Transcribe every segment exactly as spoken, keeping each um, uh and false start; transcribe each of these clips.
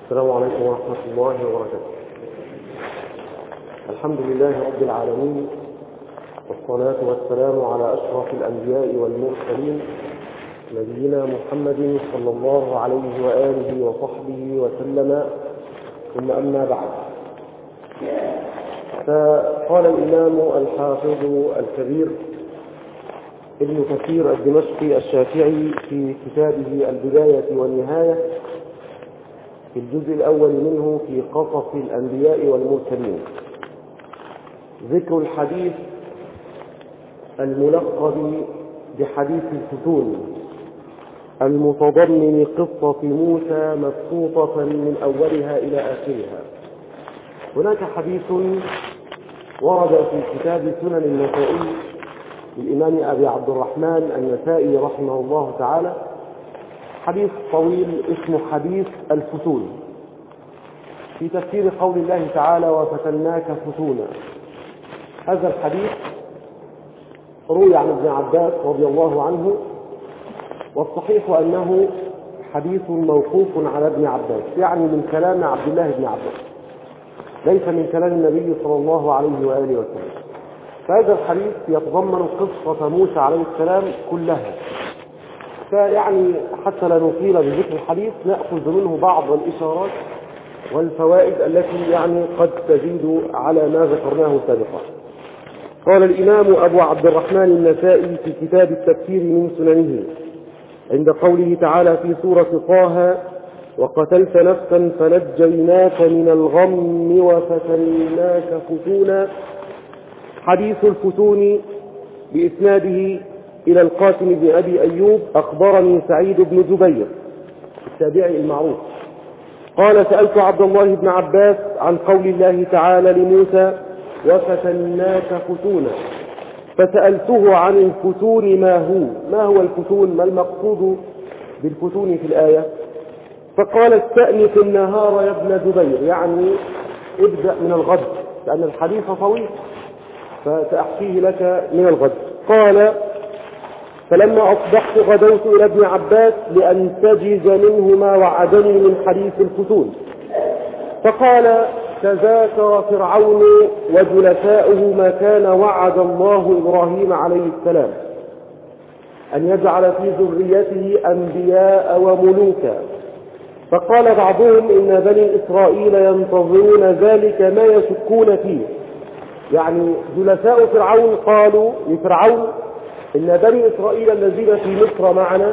السلام عليكم ورحمة الله وبركاته. الحمد لله رب العالمين، والصلاة والسلام على أشرف الأنبياء والمرسلين نبينا محمد صلى الله عليه وآله وصحبه وسلم، ثم أما بعد. فقال الإمام الحافظ الكبير ابن كثير الدمشقي الشافعي في كتابه البداية والنهاية في الجزء الأول منه في قصص الأنبياء والمرسلين، ذكر الحديث الملقب بحديث الفتون المتضمن قصة موسى مبسوطة من أولها إلى آخرها. هناك حديث ورد في كتاب سنن النسائي للإمام أبي عبد الرحمن النسائي رحمه الله تعالى، حديث طويل اسمه حديث الفتون، في تفسير قول الله تعالى وفتناك فتونا. هذا الحديث روي عن ابن عباس رضي الله عنه، والصحيح أنه حديث موقوف على ابن عباس، يعني من كلام عبد الله بن عباس، ليس من كلام النبي صلى الله عليه وآله وسلم. فهذا الحديث يتضمن قصة موسى عليه السلام كلها، فيعني حتى لا نطيل بذكر الحديث نأخذ منه بعض الإشارات والفوائد التي يعني قد تزيد على ما ذكرناه سابقا. قال الإمام أبو عبد الرحمن النسائي في كتاب التفسير من سننه عند قوله تعالى في سورة طه: وقتلت نفسا فنجيناك من الغم وفتناك فتونا. حديث الفتون بإسناده إلى القاسم بن أبي أيوب: أخبرني سعيد بن جبير التابعي المعروف قال: سألت عبد الله بن عباس عن قول الله تعالى لموسى: وفتناك فتونا، فسألته عن الفتون ما هو ما هو الفتون، ما المقصود بالفتون في الآية؟ فقال: استأنف النهار يا ابن جبير، يعني ابدأ من الغد، لأن الحديث طويل فسأحكيه لك من الغد. قال: فلما أصبحت غدوت إلى ابن عباس لأنتجز منه ما وعدني من حديث الفتون، فقال: تذاكر فرعون وجلساؤه ما كان وعد الله إبراهيم عليه السلام أن يجعل في ذريته أنبياء وملوكا، فقال بعضهم إن بني إسرائيل ينتظرون ذلك ما يشكون فيه. يعني جلساء فرعون قالوا لفرعون إن بني إسرائيل الذين في مصر معنا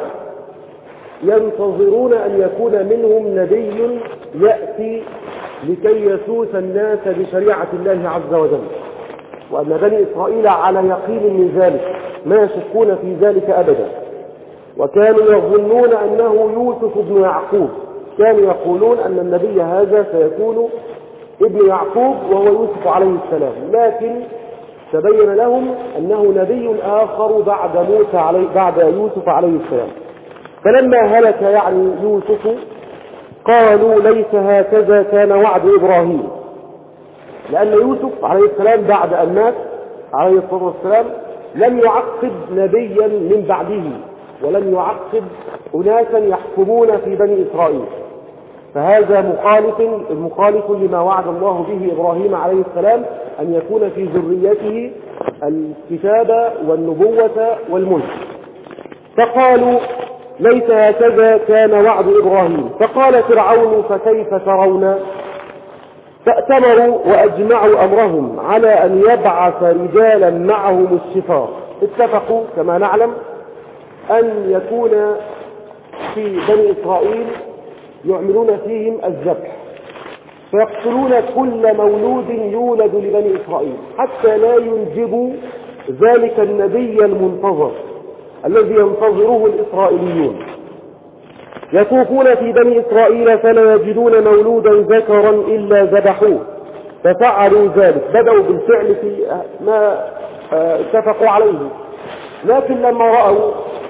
ينتظرون أن يكون منهم نبي يأتي لكي يسوس الناس بشريعة الله عز وجل، وأن بني إسرائيل على يقين من ذلك ما يشكون في ذلك أبدا. وكانوا يظنون أنه يوسف بن يعقوب، كانوا يقولون أن النبي هذا سيكون ابن يعقوب وهو يوسف عليه السلام، لكن تبين لهم أنه نبي آخر بعد موسى عليه بعد يوسف عليه السلام. فلما هلك يعني يوسف قالوا: ليس هكذا كان وعد إبراهيم، لأن يوسف عليه السلام بعد أن مات عليه الصلاة والسلام لم يعقب نبيا من بعده، ولم يعقب أناسا يحكمون في بني إسرائيل، فهذا مخالف المخالف لما وعد الله به إبراهيم عليه السلام أن يكون في ذريته الكتابة والنبوة والملك. فقالوا: ليس هكذا كان وعد إبراهيم. فقال فرعون: فكيف ترون؟ فأتمروا وأجمعوا أمرهم على أن يبعث رجالا معهم الشفار. اتفقوا كما نعلم أن يكون في بني إسرائيل يعملون فيهم الذبح، فيقتلون كل مولود يولد لبني إسرائيل حتى لا ينجبوا ذلك النبي المنتظر الذي ينتظره الإسرائيليون. يطوفون في بني إسرائيل فلا يجدون مولودا ذكرا إلا ذبحوه، ففعلوا ذلك، بدأوا بالفعل في ما اتفقوا عليه. لكن لما رأوا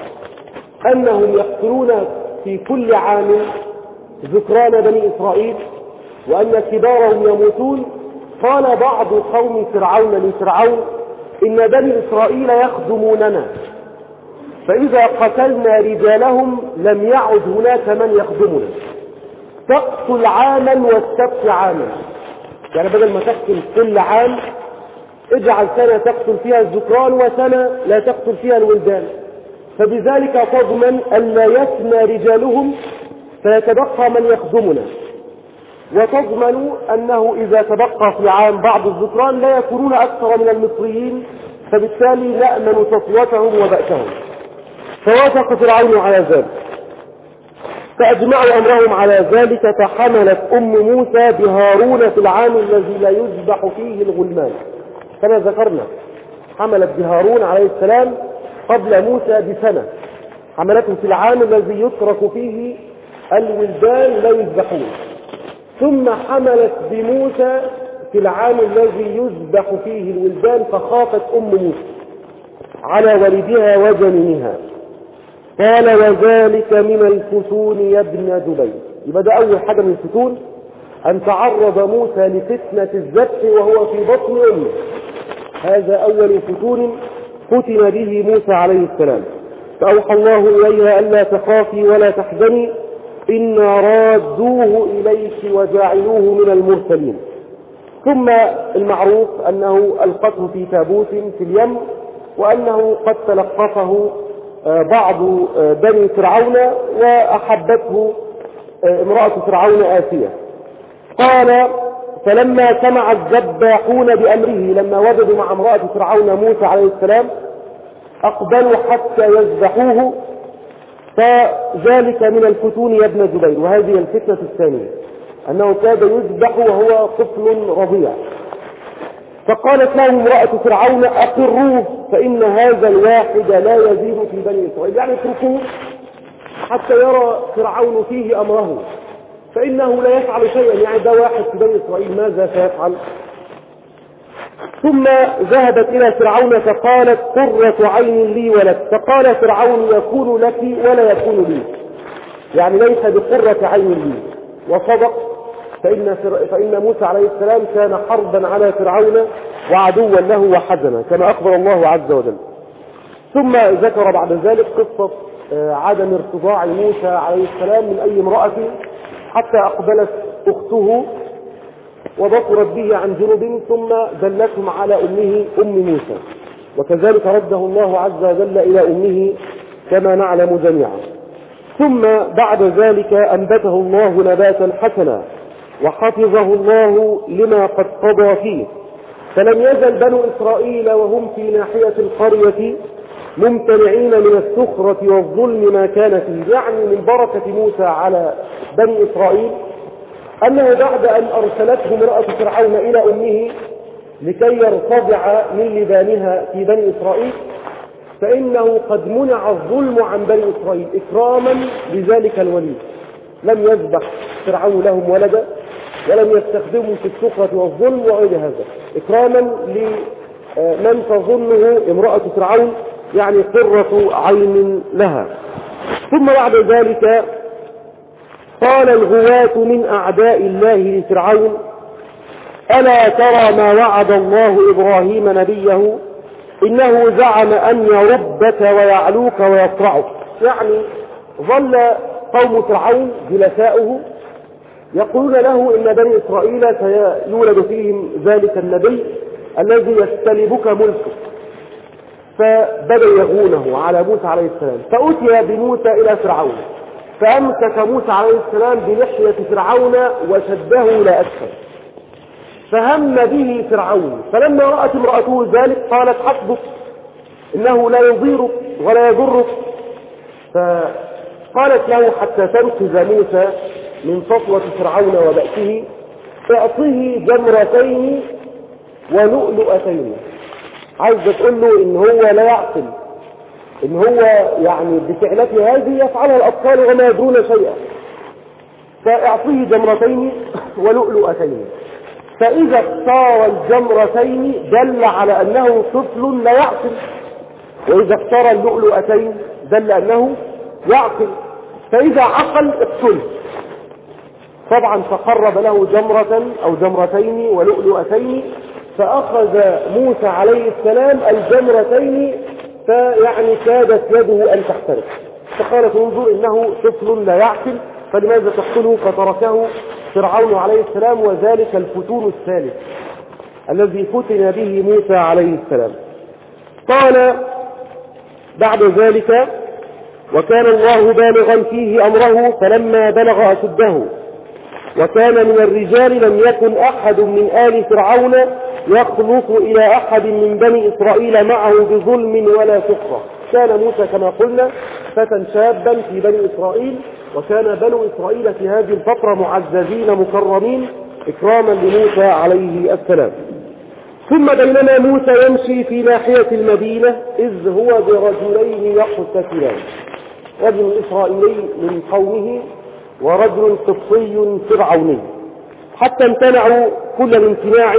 أنهم يقتلون في كل عام ذكران بني إسرائيل وأن كبارهم يموتون، قال بعض قوم فرعون لفرعون: إن بني إسرائيل يخدموننا، فإذا قتلنا رجالهم لم يعد هناك من يخدمنا، تقتل عاما والسبت عاما، يعني بدل ما تقتل كل عام اجعل سنة تقتل فيها الذكران وسنة لا تقتل فيها الولدان، فبذلك تضمن ألا يفنى رجالهم فيتبقى من يخدمنا، وتضمن أنه إذا تبقى في عام بعض الذكران لا يكونون أكثر من المصريين، فبالتالي نأمن سطوتهم وبأسهم. فوافق فرعون على ذلك، فأجمعوا أمرهم على ذلك، فحملت أم موسى بهارون في العام الذي لا يذبح فيه الغلمان، كما ذكرنا حملت بهارون عليه السلام قبل موسى بسنة، حملته في العام الذي يترك فيه الولدان لا يذبحون، ثم حملت بموسى في العام الذي يذبح فيه الولدان، فخافت أم موسى على ولدها وجنينها. قال وذلك من الفتون يا ابن جبير. يبقى ده أول حاجة من الفتون، أن تعرض موسى لفتنة الذبح وهو في بطن أمه، هذا أول فتون فتن به موسى عليه السلام. فأوحى الله إليها ألا تخافي ولا تحزني إنا رادوه إليك وجاعلوه من المرسلين. ثم المعروف أنه ألقته في تابوت في اليم، وأنه قد تلقفه بعض بني فرعون وأحبته امرأة فرعون آسية. قال فلما سمع الذباحون بأمره، لما وجدوا مع امرأة فرعون موسى عليه السلام أقبلوا حتى يذبحوه، فذلك من الفتون يا ابن جبير. وهذه الفتنة الثانية، أنه كاد يذبح وهو طفل رضيع. فقالت له امرأة فرعون أقروه فإن هذا الواحد لا يزيد في بني إسرائيل، يعني اتركوه حتى يرى فرعون فيه أمره، فإنه لا يفعل شيئا، يعني ده واحد في بني إسرائيل ماذا سيفعل؟ ثم ذهبت إلى فرعون فقالت قرة عين لي ولك، فقال فرعون يكون لك ولا يكون لي، يعني ليس بقرة عين لي. وصدق، فإن, فإن موسى عليه السلام كان حربا على فرعون وعدوا له وحزنا كما أخبر الله عز وجل. ثم ذكر بعد ذلك قصة عدم ارتضاع موسى عليه السلام من أي امرأة، حتى أقبلت أخته وبصرت به عن جنب ثم دلتهم على أمه أم موسى، وكذلك رده الله عز وجل إلى أمه كما نعلم جميعا. ثم بعد ذلك أنبته الله نباتا حسنا وحفظه الله لما قد قضى فيه، فلم يزل بنو إسرائيل وهم في ناحية القرية ممتنعين من السخرة والظلم ما كان فيه. يعني من بركة موسى على بني إسرائيل أنه بعد أن أرسلته امرأة فرعون إلى أمه لكي يرتضع من لبانها في بني إسرائيل، فإنه قد منع الظلم عن بني إسرائيل إكراما لذلك الوليد. لم يذبح فرعون لهم ولدا ولم يستخدموا في السخرة والظلم وغير هذا، إكراما لمن تظنه امرأة فرعون يعني قرة عين لها. ثم بعد ذلك قال الغواة من أعداء الله لفرعون ألا ترى ما وعد الله إبراهيم نبيه إنه زعم أن يربك ويعلوك ويصرعك. يعني ظل قوم فرعون جلساؤه يقولون له إن بني إسرائيل سيولد فيهم ذلك النبي الذي يستلبك ملكك، فبدأوا يغونه على موسى عليه السلام. فأتي بموسى إلى فرعون فأمسك موسى عليه السلام بلحية فرعون وشده لا أسفل، فهم به فرعون. فلما رأت امرأته ذلك قالت حسبك إنه لا يضيرك ولا يضرك، فقالت له حتى تنقذ موسى من سطوة فرعون وبأسه اعطيه جمرتين ولؤلؤتين. عايزة تقول له إن هو لا يعقل، إن هو يعني بفعلته هذه يفعلها الأطفال وما يدرون شيئا، فاعطيه جمرتين ولؤلؤتين. فإذا اختار الجمرتين دل على أنه طفل لا يعقل، وإذا اختار اللؤلؤتين دل أنه يعقل، فإذا عقل اقتله. طبعا فقرب له جمرة أو جمرتين ولؤلؤتين، فأخذ موسى عليه السلام الجمرتين فيعني كادت يده أن تحترق، فقالت انظر إنه طفل لا يعقل، فلماذا تقتله؟ فتركه فرعون عليه السلام، وذلك الفتون الثالث الذي فتن به موسى عليه السلام. قال بعد ذلك: وكان الله بالغا فيه أمره فلما بلغ أشده وكان من الرجال لم يكن أحد من آل فرعون يخلص إلى أحد من بني إسرائيل معه بظلم ولا سخرة. كان موسى كما قلنا فتى شابا في بني إسرائيل، وكان بنو إسرائيل في هذه الفترة معززين مكرمين إكراما لموسى عليه السلام. ثم بينما موسى يمشي في ناحية المدينة إذ هو برجلين يقتتلان، رجل إسرائيلي من قومه ورجل قبطي فرعوني، حتى امتنعوا كل الامتناع،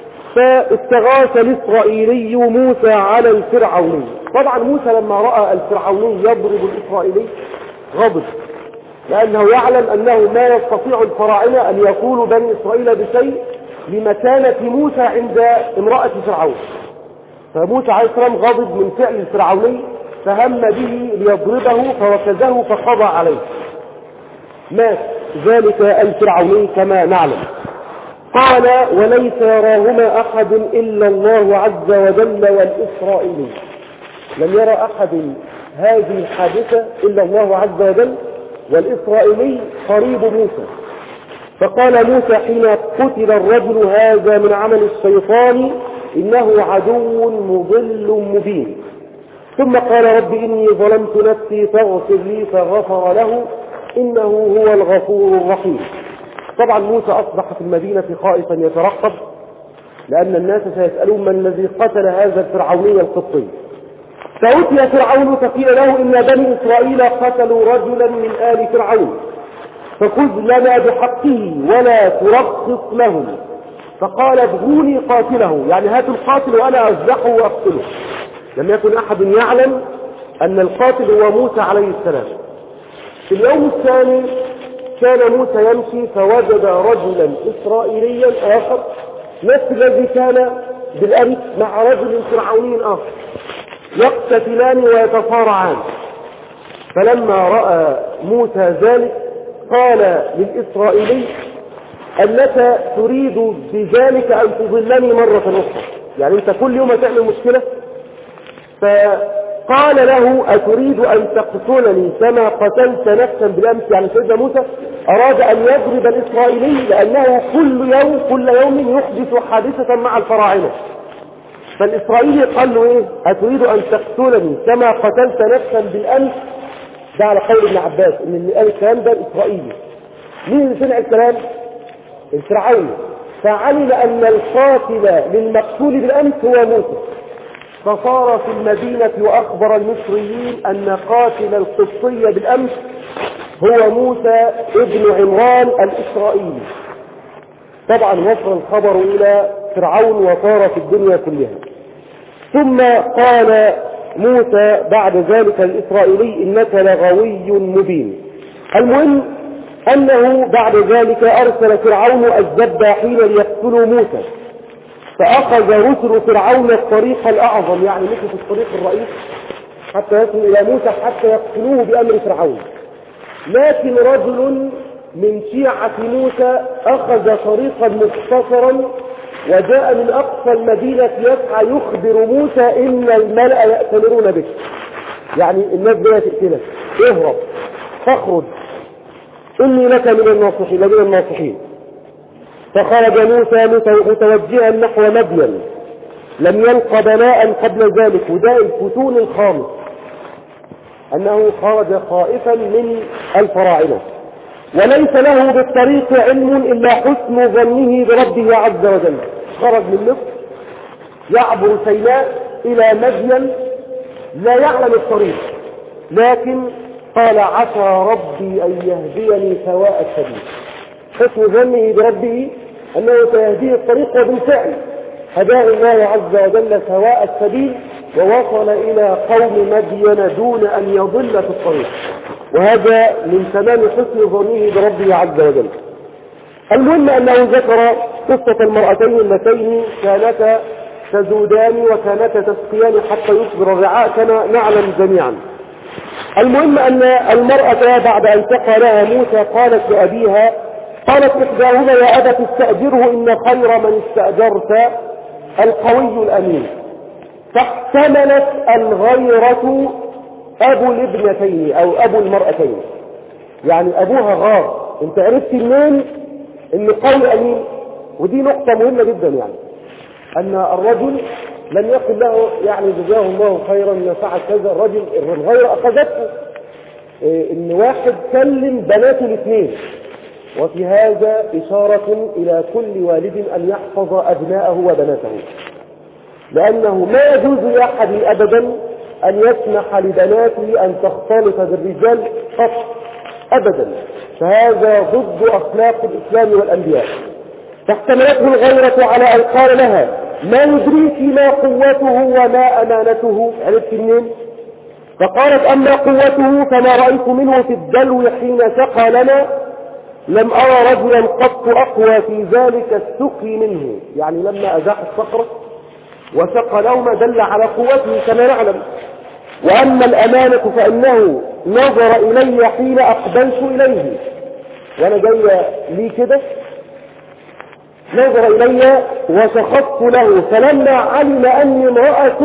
فاستغاث الإسرائيلي موسى على الفرعوني. طبعا موسى لما رأى الفرعوني يضرب الإسرائيلي غضب، لأنه يعلم أنه ما يستطيع الفراعنة أن يقولوا بني إسرائيل بشيء لمكانة موسى عند امرأة فرعون. فموسى عليه السلام غضب من فعل الفرعوني، فهم به ليضربه فوكزه فقضى عليه، مات ذلك الفرعوني كما نعلم. قال: وليس يراهما أحد إلا الله عز وجل والإسرائيلي. لم يرى أحد هذه الحادثة إلا الله عز وجل، والإسرائيلي قريب موسى. فقال موسى حين قتل الرجل: هذا من عمل الشيطان إنه عدو مضل مبين. ثم قال: رب إني ظلمت نفسي فاغفر لي، فغفر له إنه هو الغفور الرحيم. طبعا موسى أصبح في المدينة خائفا يترقب، لأن الناس سيسألون من الذي قتل هذا الفرعوني القبطي. فأتي فرعون فقيل له: إن بني إسرائيل قتلوا رجلا من آل فرعون، فخذ لنا بحقه ولا ترخص لهم. فقال: ابغوني قاتله، يعني هاتوا القاتل وأنا أذبحه وأقتله. لم يكن أحد يعلم أن القاتل هو موسى عليه السلام. في اليوم الثاني كان موسى يمشي فوجد رجلا إسرائيليا آخر نفس الذي كان بالأمس مع رجل فرعوني آخر، يقتتلان ويتصارعان. فلما رأى موسى ذلك قال للإسرائيلي: أنك تريد بذلك أن تضلني مرة أخرى، يعني أنت كل يوم تعمل مشكلة. فقال له: أتريد أن تقتلني كما قتلت نفسا بالأمس؟ يعني سيدنا موسى أراد أن يضرب الإسرائيلي لأنه كل يوم كل يوم يحدث حادثة مع الفراعنة. فالإسرائيلي قال له: إيه؟ أتريد أن تقتلني كما قتلت نفسا بالأمس؟ ده على قول ابن عباس إن اللي قال الكلام ده الإسرائيلي. مين اللي سمع الكلام؟ الفرعوني. فعلم أن القاتل للمقتول بالأمس هو موسى، فصار في المدينة وأخبر المصريين أن قاتل القبطي بالأمس هو موسى ابن عمران الإسرائيلي. طبعا وصل الخبر إلى فرعون وصار في الدنيا كلها. ثم قال موسى بعد ذلك الإسرائيلي: إنك لغوي مبين. المهم أنه بعد ذلك أرسل فرعون الذباحين ليقتلوا موسى، فأخذ رسل فرعون الطريق الأعظم، يعني مشوا في الطريق الرئيس حتى يصلوا إلى موسى حتى يقتلوه بأمر فرعون. لكن رجل من شيعة موسى أخذ طريقا مختصرا وجاء من أقصى المدينة يسعى يخبر موسى: إن الملأ يأتمرون بك، يعني الناس بلا تقتلك، اهرب فاخرج إني لك من الناصحين من الناصحين. فخرج موسى متوجها نحو مدين، لم يلق بلاء قبل ذلك، وده الفتون الخامس، أنه خرج خائفا من الفراعنة، وليس له بالطريق علم إلا حسن ظنه بربه عز وجل. خرج من مصر يعبر سيناء إلى مدين لا يعلم الطريق، لكن قال: عسى ربي أن يهديني سواء السبيل. حسن ظنه بربه أنه سيهديه الطريق، وبالفعل هداه الله عز وجل سواء السبيل، ووصل إلى قوم مدين دون أن يضل في الطريق، وهذا من تمام حسن ظنه بربه عز وجل. المهم أنه ذكر قصة المرأتين اللتين كانتا تزودان وكانتا تسقيان حتى يصبر الرعاء كما نعلم جميعا. المهم أن المرأة بعد أن سقى لها موسى قالت لأبيها، قالت إحداهما يا أبت استأجره إن خير من استأجرت القوي الأمين. فاحتملت الغيرة أبو الابنتين أو أبو المرأتين، يعني أبوها غار، أنت عرفت منين إن قوي أمين؟ ودي نقطة مهمة جدا، يعني أن الرجل لم يقل له يعني جزاه الله خيرا إن فعل كذا، الرجل الغيرة أخذته إيه إن واحد كلم بناته الاثنين. وفي هذا إشارة إلى كل والد أن يحفظ أبناءه وبناته، لأنه ما يجوز لأحد أبدا أن يسمح لبناته أن تختلط بالرجال قط أبدا، فهذا ضد أخلاق الإسلام والأنبياء. فاحتملته الغيرة على أن قال لها ما يدريك ما قوته وما أمانته، عرفت منين؟ فقالت أما قوته فما رأيت منه في الدلو حين سقى لنا، لم أرى رجلا قط أقوى في ذلك السقي منه، يعني لما أزاح الصخرة وسقى لهما دل على قوته كما نعلم. وأما الأمانة فإنه نظر إلي حين أقبلت إليه، وأنا جاي لي كده نظر إلي وسخطت له، فلما علم أني امرأة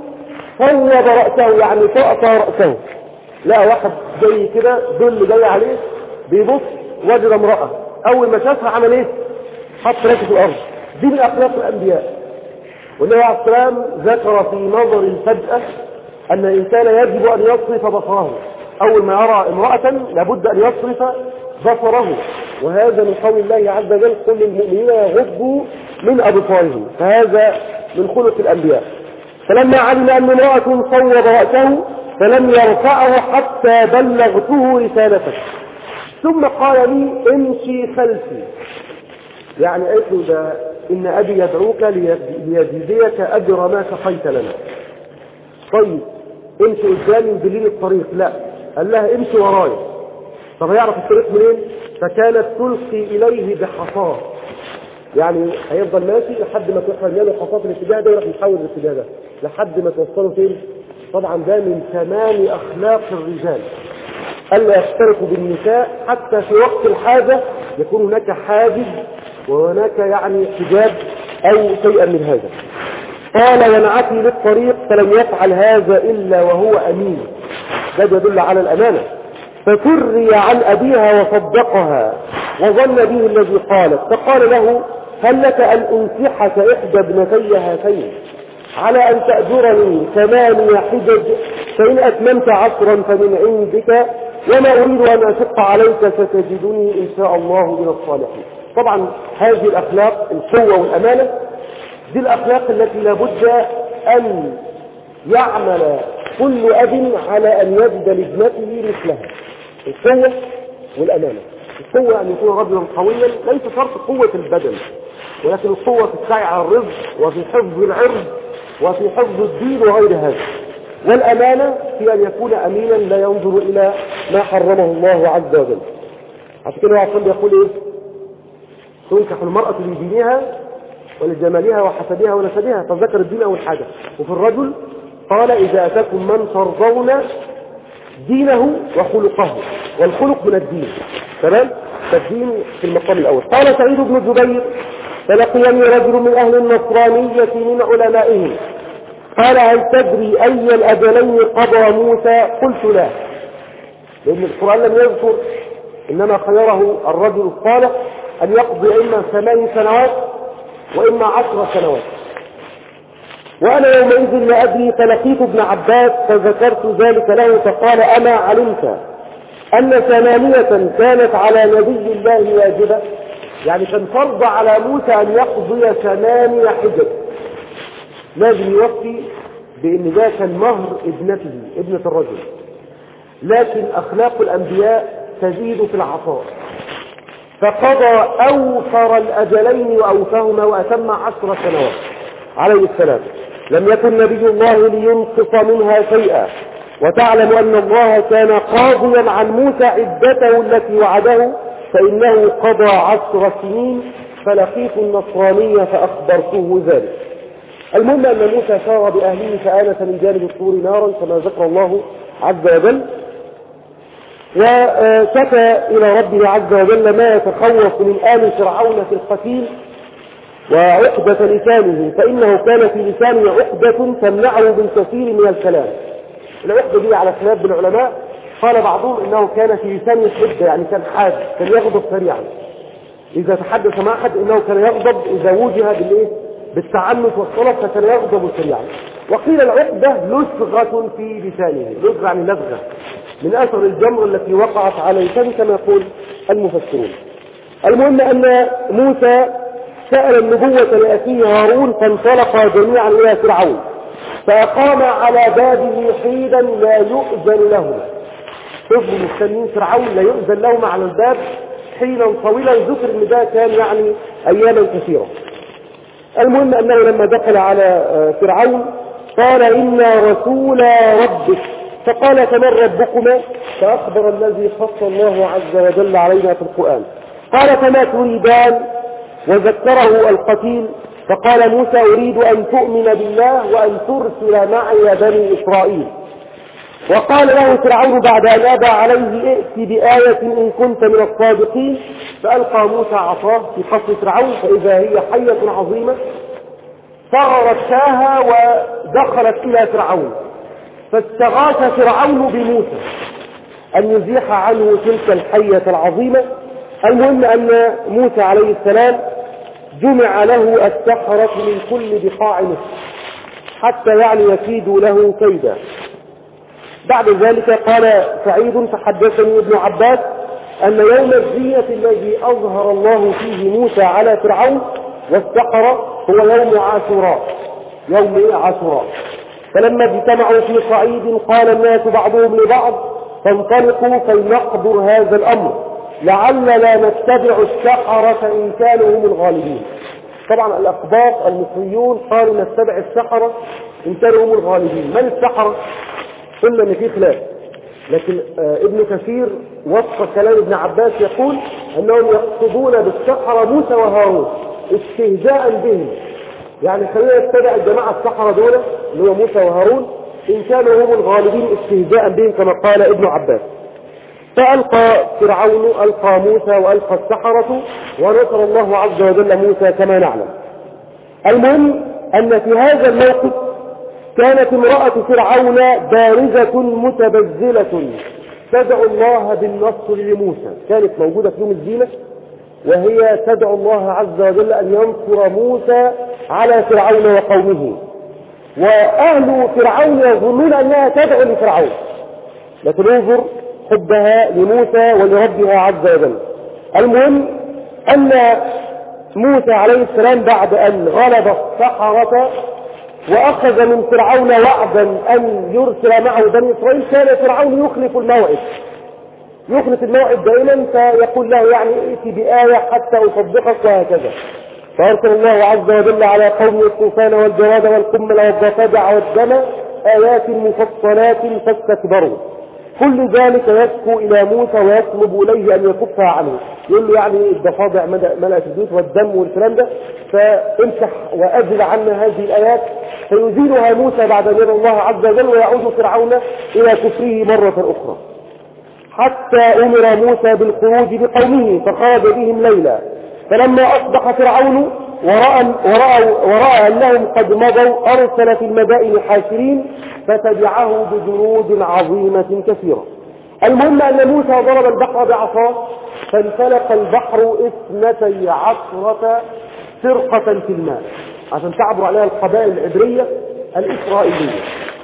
صوب رأسه، يعني طأطى رأسه، لا واحد جاي كده دل جاي عليه بيبص وجد امرأة، أول ما شافها عمل إيه؟ حط راسه في الأرض. دي من أخلاق الأنبياء. والنبي عليه السلام ذكر في نظر الفجأة أن الإنسان يجب أن يصرف بصره، أول ما يرى امرأة لابد أن يصرف بصره، وهذا من قول الله عز وجل قل للمؤمنين يغضوا من أبصارهم، فهذا من خلق الأنبياء. فلما علم أن امرأة صوب رأسه فلم يرفعه حتى بلغته رسالته، ثم قال لي امشي خلفي، يعني قلت له ده إن أبي يدعوك ليجزيك أجر ما سقيت لنا. طيب امشي قدامي ودليل الطريق، لا، قال لها امشي ورايا. طب يعرف الطريق منين؟ فكانت تلقي إليه بحصاه، يعني هيفضل ماشي لحد ما تروح له حصاه في الاتجاه ده ويروح يحول الاتجاه ده لحد ما توصله فين. طبعا ده من تمام أخلاق الرجال ألا يختلطوا بالنساء، حتى في وقت الحاجة يكون هناك حاجز وهناك يعني حجاب أو شيئا من هذا. قال ونعتي للطريق فلم يفعل هذا إلا وهو أمين، ده يدل على الأمانة. فسري عن أبيها وصدقها وظن به الذي قالت، فقال له هل لك أن أنصحك إحدى ابنتي هاتين على أن تأجرني ثمانية حجج، فإن أتممت عشرا فمن عندك، وما أريد أن أشق عليك ستجدني إن شاء الله من الصالحين. طبعا هذه الأخلاق القوة والأمانة دي الأخلاق التي لابد أن يعمل كل أب على أن يجد لابنته مثلها، القوة والأمانة. القوة أن يكون رجلا قويا، ليس شرط قوة البدن، ولكن القوة في السعي على الرزق وفي حفظ العرض وفي حفظ الدين وغير هذا. والأمانة في أن يكون أمينا لا ينظر إلى ما حرمه الله عز وجل. عشان كده عشان يقول إيه؟ تنكح المرأة لدينها ولجمالها وحسبها ونسبها، فذكر الدين أول حاجة. وفي الرجل قال إذا أتاكم من ترضون دينه وخلقه، والخلق من الدين، تمام؟ فالدين في المقام الأول. قال سعيد بن جبير فلقيني رجل من أهل النصرانية من علمائهم قال هل تدري أي الأجلين قضى موسى؟ قلت لا، لأن القرآن لم يذكر، إنما خيره الرجل الصالح أن يقضي إما ثمان سنوات وإما عشر سنوات. وأنا يومئذ لا أدري، فلقيت ابن عباس فذكرت ذلك له فقال أما علمت أن ثمانية كانت على نبي الله واجبة، يعني كان فرض على موسى أن يقضي ثمانية حجج، لازم يوفي بأن ده كان مهر ابنته ابنة الرجل. لكن أخلاق الأنبياء تزيد في العطاء، فقضى أوفر الأجلين وأوفاهما وأتم عشر سنوات عليه السلام. لم يكن نبي الله لينقص منها شيئا، وتعلم أن الله كان قاضيا عن موسى عدته التي وعده، فإنه قضى عشر سنين، فلقيت النصرانية فأخبرته ذلك. المهم أن موسى سار بأهله فآنس من جانب الطور نارا كما ذكر الله عز وجل، وشكى إلى ربه عز وجل ما يتخوف من آل فرعون في القتيل وعقدة لسانه، فإنه كان في لسانه عقدة تمنعه من كثير من الكلام. العقدة دي على خلاف بالعلماء، قال بعضهم إنه كان في لسانه حدة، يعني كان حاد، كان يغضب سريعا إذا تحدث مع أحد، إنه كان يغضب إذا وجه بالإيه؟ بالتعنت والصلف، فكان يغضب سريعا. وقيل العقدة لسغة في لسانه، لسغة يعني لزغة من أثر الجمر التي وقعت على لسانه كما يقول المفسرون. المهم أن موسى سأل النبوة لأخيه هارون، فانطلقا جميعا إلى فرعون، فأقام على بابه حيدا لا يؤذن له. فضلوا مستنين فرعون لا يؤذن لهم على الباب حينا طويلا، ذكر ان ده كان يعني اياما كثيرة. المهم انه لما دخل على فرعون قال إنا رسول ربك، فقال فمن ربكما؟ فأخبر الذي خص الله عز وجل علينا في القرآن. قال فما تريدان؟ وذكره القتيل، فقال موسى أريد أن تؤمن بالله وأن ترسل معي بني إسرائيل. وقال له فرعون بعد أن أبى عليه ائت بآية إن كنت من الصادقين، فألقى موسى عصاه في قصر فرعون فإذا هي حية عظيمة صغرت شاها ودخلت إلى فرعون، فاستغاث فرعون بموسى أن يزيح عنه تلك الحية العظيمة. المهم أن موسى عليه السلام جمع له السحرة من كل بقاع مصر حتى يعني يكيدوا له كيدا. بعد ذلك قال سعيد فحدثني ابن عباس أن يوم الزينة الذي أظهر الله فيه موسى على فرعون والسحرة هو يوم عاشوراء، يوم عاشوراء. فلما اجتمعوا في صعيد قال الناس بعضهم لبعض فانطلقوا فلنحضر هذا الأمر لعلنا نتبع السحرة إن كانوا هم الغالبين. طبعا الأقباط المصريون قالوا نتبع السحرة إن كانوا هم الغالبين. من السحرة؟ قلنا ان في خلاف، لكن آه ابن كثير وصف كلام ابن عباس يقول انهم يقصدون بالسحرة موسى وهارون استهزاء بهم، يعني خلينا نتبع الجماعة السحرة دول اللي هو موسى وهارون ان كانوا هم الغالبين استهزاء بهم كما قال ابن عباس. فألقى فرعون ألقى موسى وألقى السحرة ونصر الله عز وجل موسى كما نعلم. المهم أن في هذا الموقف كانت امرأة فرعون بارزة متبذلة تدعو الله بالنصر لموسى، كانت موجودة في يوم الزينة وهي تدعو الله عز وجل أن ينصر موسى على فرعون وقومه. وأهل فرعون يظنون أنها تدعو لفرعون، لكن انظر حبها لموسى ولربها عز وجل. المهم أن موسى عليه السلام بعد أن غلب السحرة وأخذ من فرعون وعدا أن يرسل معه بني إسرائيل، كان فرعون يخلف الموعد يخلف الموعد دائما، فيقول له يعني ائتي بآية حتى أصدقك وهكذا. فأرسل الله عز وجل على قوم الطوفان والجراد والقمل والضفادع والدم آيات مفصلات فاستكبروا. كل ذلك يشكو إلى موسى ويطلب إليه أن يكفها عنه، يقول له يعني الضفادع ملأت البيوت والدم والكلام ده، فامسح وأزل عنا هذه الآيات. فيزيلها موسى بعد أن يدعو الله عز وجل ويعود فرعون إلى كفره مرة أخرى، حتى أمر موسى بالخروج بقومه فخرج بهم ليلا. فلما أصبح فرعون ورأى, ورأى, ورأى أنهم قد مضوا أرسل في المدائن حاشرين فتبعه بجنود عظيمة كثيرة. المهم أن موسى ضرب البحر بعصاه فانفلق البحر اثنتي عشرة فرقة في الماء عشان تعبر عليها القبائل العبرية الإسرائيلية.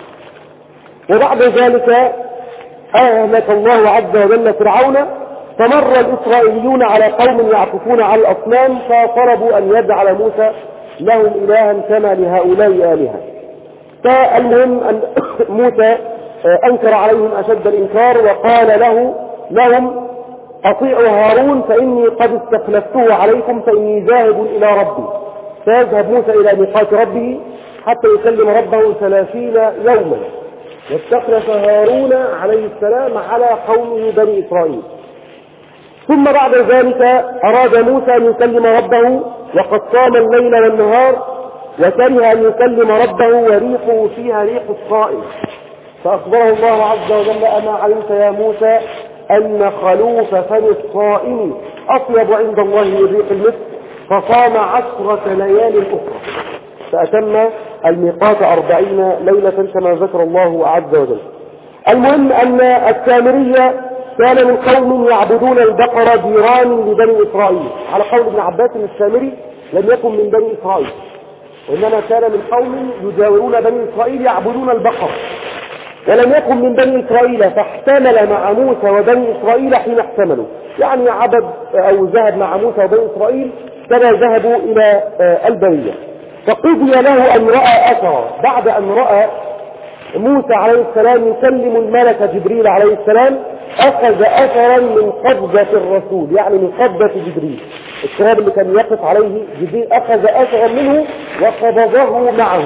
وبعد ذلك أهلك الله عز وجل فرعون، فمر الإسرائيليون على قوم يعكفون على الأصنام فطلبوا أن يجعل موسى لهم إلها كما لهؤلاء آلهة. فالمهم أن موسى أنكر عليهم أشد الإنكار وقال له لهم أطيعوا هارون فإني قد استخلفته عليكم فإني ذاهب إلى ربي. فيذهب موسى إلى ميقات ربه حتى يكلم ربه ثلاثين يوما، واستخلف هارون عليه السلام على قومه بني إسرائيل. ثم بعد ذلك أراد موسى أن يكلم ربه وقد صام الليل والنهار وكره أن يكلم ربه وريحه فيها ريح الصائم، فأخبره الله عز وجل أما علمت يا موسى أن خلوف فم الصائم أطيب عند الله من ريح المسك، فصام عشرة ليال أخرى فأتم الميقات أربعين ليلة كما ذكر الله عز وجل. المهم أن السامرية كان من قوم يعبدون البقرة جيران لبني إسرائيل، على قول ابن عباس السامري لم يكن من بني إسرائيل، وإنما كان من قوم يجاورون بني إسرائيل يعبدون البقرة، ولم يكن من بني إسرائيل، فاحتمل مع موسى وبني إسرائيل حين احتملوا، يعني عبد أو ذهب مع موسى وبني إسرائيل كما ذهبوا إلى البرية. فقضي له أن رأى أثرا، بعد أن رأى موسى عليه السلام يكلم الملك جبريل عليه السلام، أخذ أثرا من قبضة الرسول، يعني من قبضة جبريل، الشهاب اللي كان يقف عليه جبريل أخذ أثرا منه وقبضه معه.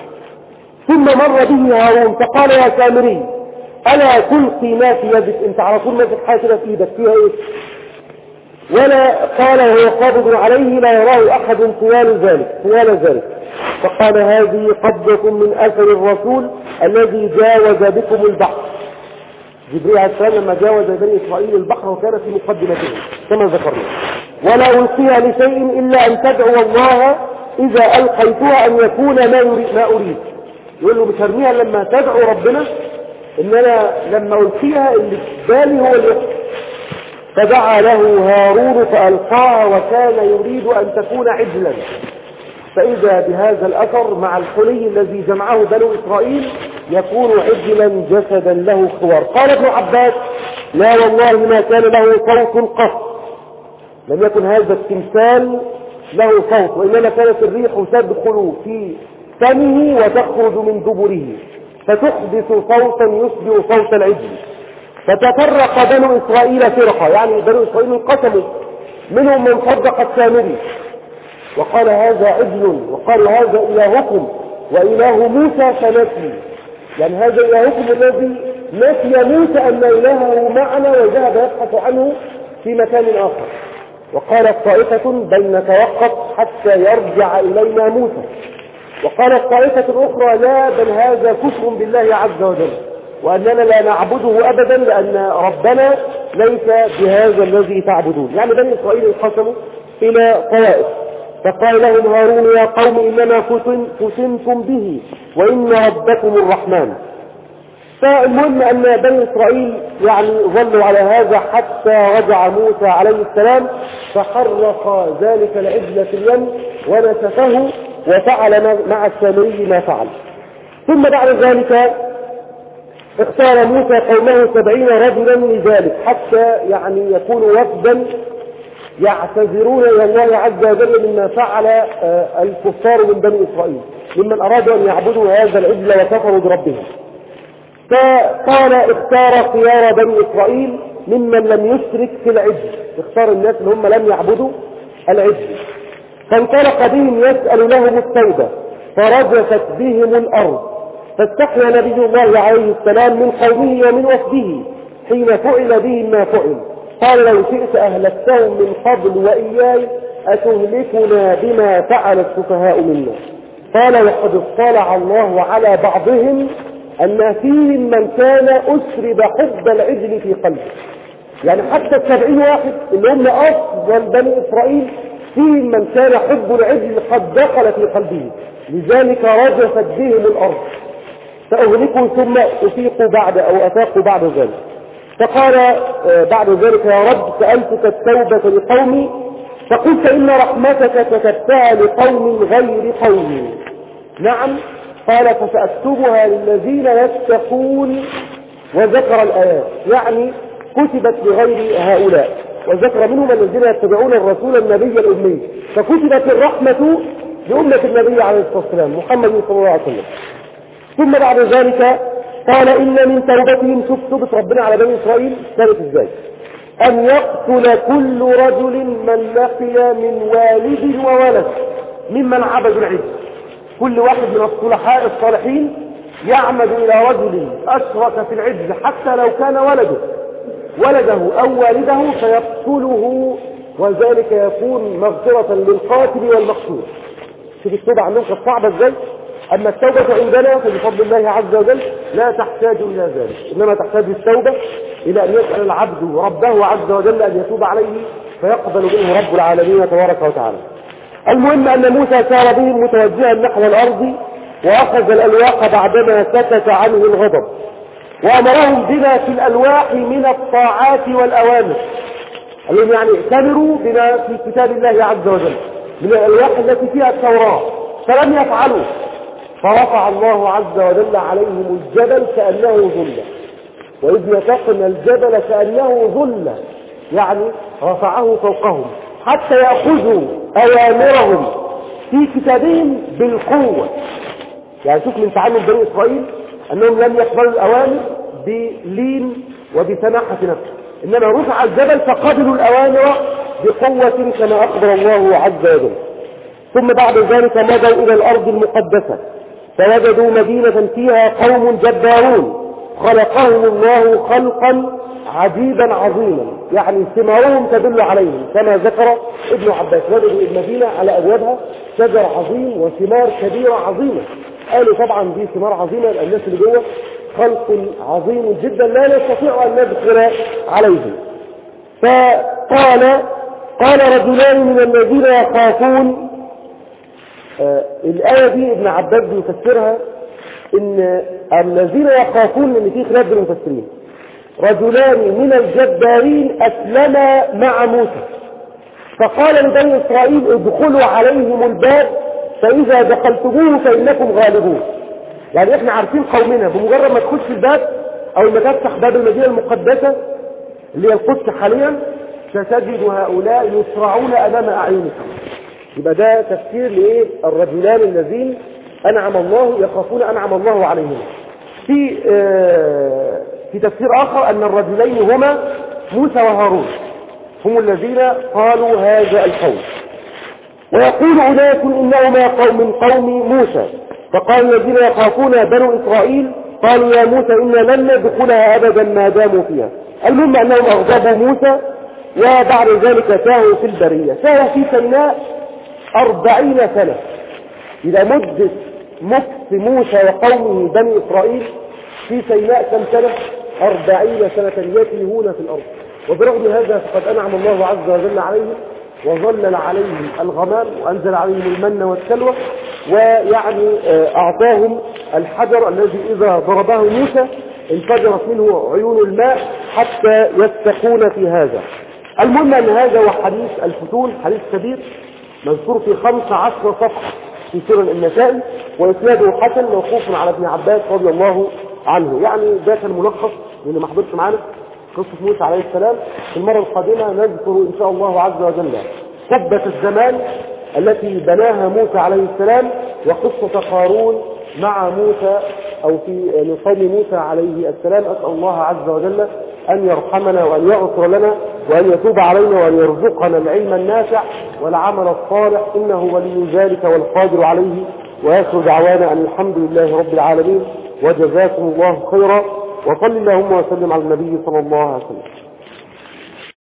ثم مر به هارون فقال يا سامري ألا تلقي ما في يدك، انت على طول ماسك حاجة كده في ايدك فيها ايه؟ ولا قال وهو قابض عليه لا يراه أحد طوال ذلك طوال ذلك فقال هذه قبضة من أثر الرسول الذي جاوز بكم البحر. جبريل عليه السلام لما جاوز بني إسرائيل البحر وكان في مقدمته كما ذكرنا. ولا ألقيها لشيء إلا أن تدعو الله إذا ألقيتها أن يكون ما يريد ما أريد. يقول له مش هرميها لما تدعو ربنا، إن أنا لما ألقيها اللي في بالي هو اللي يحصل. فدعا له هارون فألقاها وكان يريد أن تكون عجلا، فإذا بهذا الأثر مع الحلي الذي جمعه بنو إسرائيل يكون عجلا جسدا له خوار. قال ابن عباس لا والله ما كان له صوت قط، لم يكن هذا التمثال له صوت، وإنما كانت الريح تدخل في فمه وتخرج من دبره فتحدث صوتا يشبه صوت العجل. فتفرق بنو إسرائيل فرقة، يعني بنو إسرائيل انقسموا، منهم من صدق السامري وقال هذا عجل، وقال هذا إلهكم وإله موسى فنسي، يعني هذا إلهكم الذي نسي موسى أن إلهه معنا وذهب يبحث عنه في مكان آخر. وقالت طائفة بل نتوقف حتى يرجع إلينا موسى. وقالت طائفة أخرى لا بل هذا كفر بالله عز وجل وأننا لا نعبده أبدا لأن ربنا ليس بهذا الذي تعبدون. يعني بني إسرائيل انقسموا إلى طوائف، فقال لهم هارون يا قوم إنما فتنتم به وإن ربكم الرحمن. فالمهم أن بني إسرائيل يعني ظلوا على هذا حتى رجع موسى عليه السلام فحرق ذلك العجل في اليم ونسفه وفعل مع السامري ما فعل. ثم بعد ذلك اختار موسى قومه سبعين رجلا لذلك حتى يعني يكونوا وفدا يعتذرون إلى الله عز وجل مما فعل الكفار من بني إسرائيل ممن أرادوا أن يعبدوا هذا العجل وكفروا بربهم. فقال اختار خيار بني إسرائيل ممن لم يشرك في العجل، اختار الناس اللي هم لم يعبدوا العجل. فانطلق بهم يسأل لهم التوبة فرجفت بهم الأرض، فاستحيا نبي الله عليه السلام من قومه ومن وفده حين فعل بهم ما فعل، قال لو شئت أهلكتهم من قبل وإياي أتهلكنا بما فعل السفهاء منا. قال وقد اطلع الله على بعضهم أن فيهم من كان أسرب حب العجل في قلبه، يعني حتى السبعين واحد اللي هم أفضل بني إسرائيل فيهم من كان حب العجل قد دخل في قلبه، لذلك رجفت بهم الأرض فأهلكوا ثم أفيقوا بعد أو أفاقوا بعد ذلك. فقال بعد ذلك يا رب سألتك التوبة لقومي فقلت إن رحمتك كتبتها لقوم غير قومي. نعم، قال فسأكتبها للذين يتقون وذكر الآيات، يعني كتبت لغير هؤلاء وذكر منهم الذين يتبعون الرسول النبي الأمي، فكتبت الرحمة لأمة النبي عليه الصلاة والسلام محمد صلى الله عليه وسلم. ثم بعد ذلك قال إن من توبتهم شوف توبة ربنا على بني إسرائيل كانت ازاي، أن يقتل كل رجل من لقي من والد وولد ممن عبدوا العجل. كل واحد من الصلحاء الصالحين يعمد إلى رجل أشرك في العجل حتى لو كان ولده ولده أو والده فيقتله، وذلك يكون مغفرة للقاتل والمقتول. شوف التوبة عندهم كانت صعبة ازاي. أما التوبة عندنا فبفضل الله عز وجل لا تحتاج إلى ذلك، إنما تحتاج التوبة إلى أن يسأل العبد ربه عز وجل أن يتوب عليه فيقبل منه رب العالمين تبارك وتعالى. المهم أن موسى سار بهم متوجها نحو الأرض وأخذ الألواح بعدما سكت عنه الغضب، وأمرهم بما في الألواح من الطاعات والأوامر. قال لهم يعني ائتمروا بما في كتاب الله عز وجل من الألواح التي فيها التوراة، فلم يفعلوا، فرفع الله عز وجل عليهم الجبل كأنه ظلة. وإذ نتقنا الجبل كأنه ظلة، يعني رفعه فوقهم حتى يأخذوا أوامرهم في كتابهم بالقوة. يعني شوف من تعلم بني إسرائيل أنهم لم يقبلوا الأوامر بلين وبسماحة نفس، إنما رفع الجبل فقبلوا الأوامر بقوة كما أخبر الله عز وجل. ثم بعد ذلك مضوا إلى الأرض المقدسة فوجدوا مدينة فيها قوم جبارون خلقهم الله خلقا عجيبا عظيما، يعني ثمارهم تدل عليهم كما ذكر ابن عباس. وجدوا المدينة على أبوابها شجر عظيم وثمار كبيرة عظيمة. قالوا طبعا دي ثمار عظيمة، الناس اللي جوه خلق عظيم جدا لا نستطيع أن ندخل عليهم. فقال قال رجلان من الذين يخافون، آه الآية دي ابن عباس بيفسرها إن الذين يخافون ان في خلاف بين المفسرين. رجلان من الجبارين أسلما مع موسى فقال لبني إسرائيل ادخلوا عليهم الباب فإذا دخلتموه فإنكم غالبون. يعني احنا عارفين قومنا بمجرد ما تخش الباب أو ما تفتح باب المدينة المقدسة اللي هي القدس حاليا ستجد هؤلاء يسرعون أمام أعينكم. يبقى ده تفسير لإيه؟ الرجلان الذين أنعم الله يخافون أنعم الله عليهم. في آه في تفسير آخر أن الرجلين هما موسى وهارون، هم الذين قالوا هذا القول. ويقول أناس إنهما قوم من قوم موسى، فقال الذين يخافون بنو إسرائيل قالوا يا موسى إنا لن ندخلها أبدا ما داموا فيها. المهم أنهم أغضبوا موسى وبعد ذلك ساهوا في البرية، ساهوا في سيناء أربعين سنة. إذا مدة مكث موسى وقومه بني إسرائيل في سيناء كم سنة؟ أربعين سنة يتيهون في الأرض. وبرغم هذا فقد أنعم الله عز وجل عليهم وظلل عليهم الغمام وأنزل عليهم المن والسلوى، ويعني أعطاهم الحجر الذي إذا ضربه موسى انفجرت منه عيون الماء حتى يتقون في هذا. المهم أن هذا هو حديث الفتون، حديث كبير مذكور في خمس عشر صفحة في سورة النساء، وإسناده حسن موقوف على ابن عباس رضي الله عنه. يعني ده كان ملخص اللي ما حضرش معانا قصة موسى عليه السلام. في المرة القادمة نذكر إن شاء الله عز وجل قبة الزمان التي بناها موسى عليه السلام، وقصة قارون مع موسى أو في قوم موسى عليه السلام. أسأل الله عز وجل أن يرحمنا وأن يغفر لنا وأن يتوب علينا وأن يرزقنا العلم النافع والعمل الصالح، إنه ولي ذلك والقادر عليه. وآخر دعوانا أن الحمد لله رب العالمين، وجزاكم الله خيرا، وصل اللهم وسلم على النبي صلى الله عليه وسلم.